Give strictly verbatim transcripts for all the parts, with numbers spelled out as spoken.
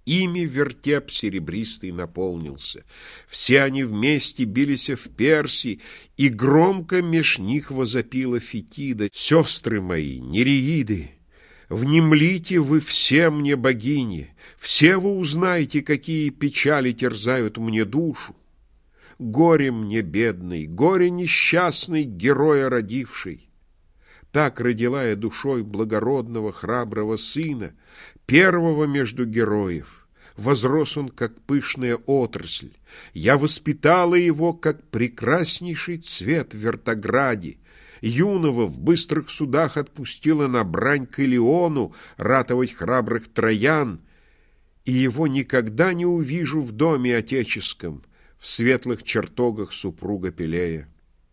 Ими вертеп серебристый наполнился. Все они вместе бились в Персии, и громко меж них возопила Фетида: «Сестры мои, нереиды, внемлите вы все мне, богини, все вы узнаете, какие печали терзают мне душу. Горе мне, бедный, горе несчастный, героя родивший. Так родила я душой благородного, храброго сына, первого между героев. Возрос он, как пышная отрасль. Я воспитала его, как прекраснейший цвет в вертограде. Юного в быстрых судах отпустила на брань к Илиону ратовать храбрых троян, и его никогда не увижу в доме отеческом, в светлых чертогах супруга Пелея.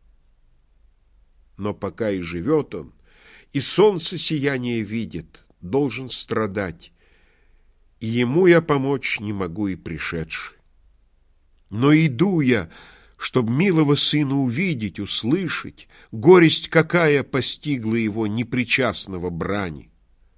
Но пока и живет он, и солнце сияние видит, должен страдать, и ему я помочь не могу и пришедший. Но иду я, чтоб милого сына увидеть, услышать, горесть какая постигла его непричастного брани».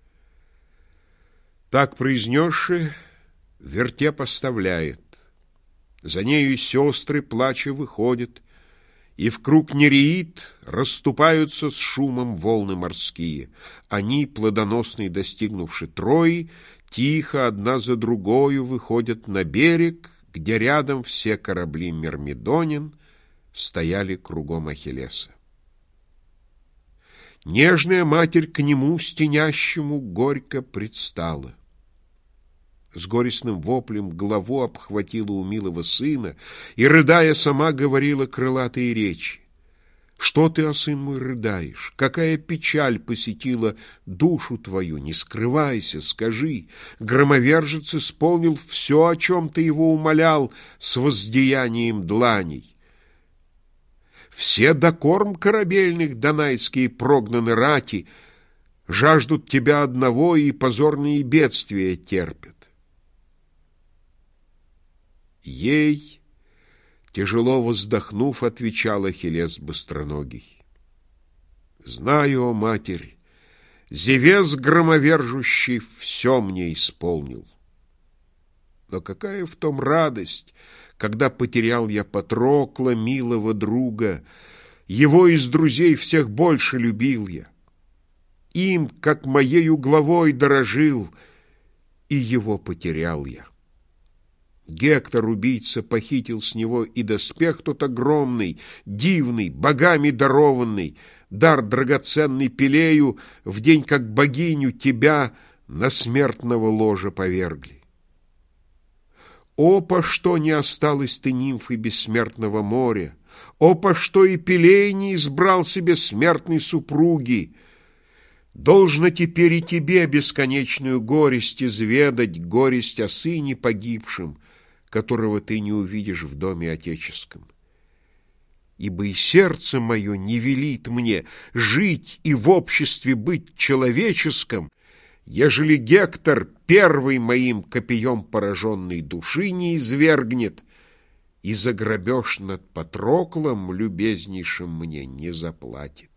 Так произнесши, вертеп оставляет. За нею сестры, плача, выходят, и в круг нереид расступаются с шумом волны морские. Они, плодоносные достигнувши Трои, тихо одна за другою выходят на берег, где рядом все корабли мирмидонин стояли кругом Ахиллеса. Нежная матерь к нему, стенящему, горько предстала. С горестным воплем голову обхватила у милого сына и, рыдая, сама говорила крылатые речи. «Что ты, о сын мой, рыдаешь? Какая печаль посетила душу твою? Не скрывайся, скажи. Громовержец исполнил все, о чем ты его умолял, с воздеянием дланей. Все до корм корабельных донайские прогнаны рати, жаждут тебя одного и позорные бедствия терпят». Ей, тяжело вздохнув, отвечал Ахиллес быстроногий: «Знаю, о матерь, Зевес громовержущий все мне исполнил. Но какая в том радость, когда потерял я Патрокла, милого друга, его из друзей всех больше любил я. Им, как моею главой, дорожил, и его потерял я. Гектор, убийца, похитил с него и доспех тот огромный, дивный, богами дарованный, дар драгоценный Пелею, в день, как богиню тебя на смертного ложа повергли. О, по что не осталось ты нимфы бессмертного моря! О, по что и Пелей не избрал себе смертной супруги! Должно теперь и тебе бесконечную горесть изведать, горесть о сыне погибшем, которого ты не увидишь в доме отеческом. Ибо и сердце мое не велит мне жить и в обществе быть человеческом, ежели Гектор первый моим копьем пораженной души не извергнет и за грабеж над Патроклом любезнейшим мне не заплатит.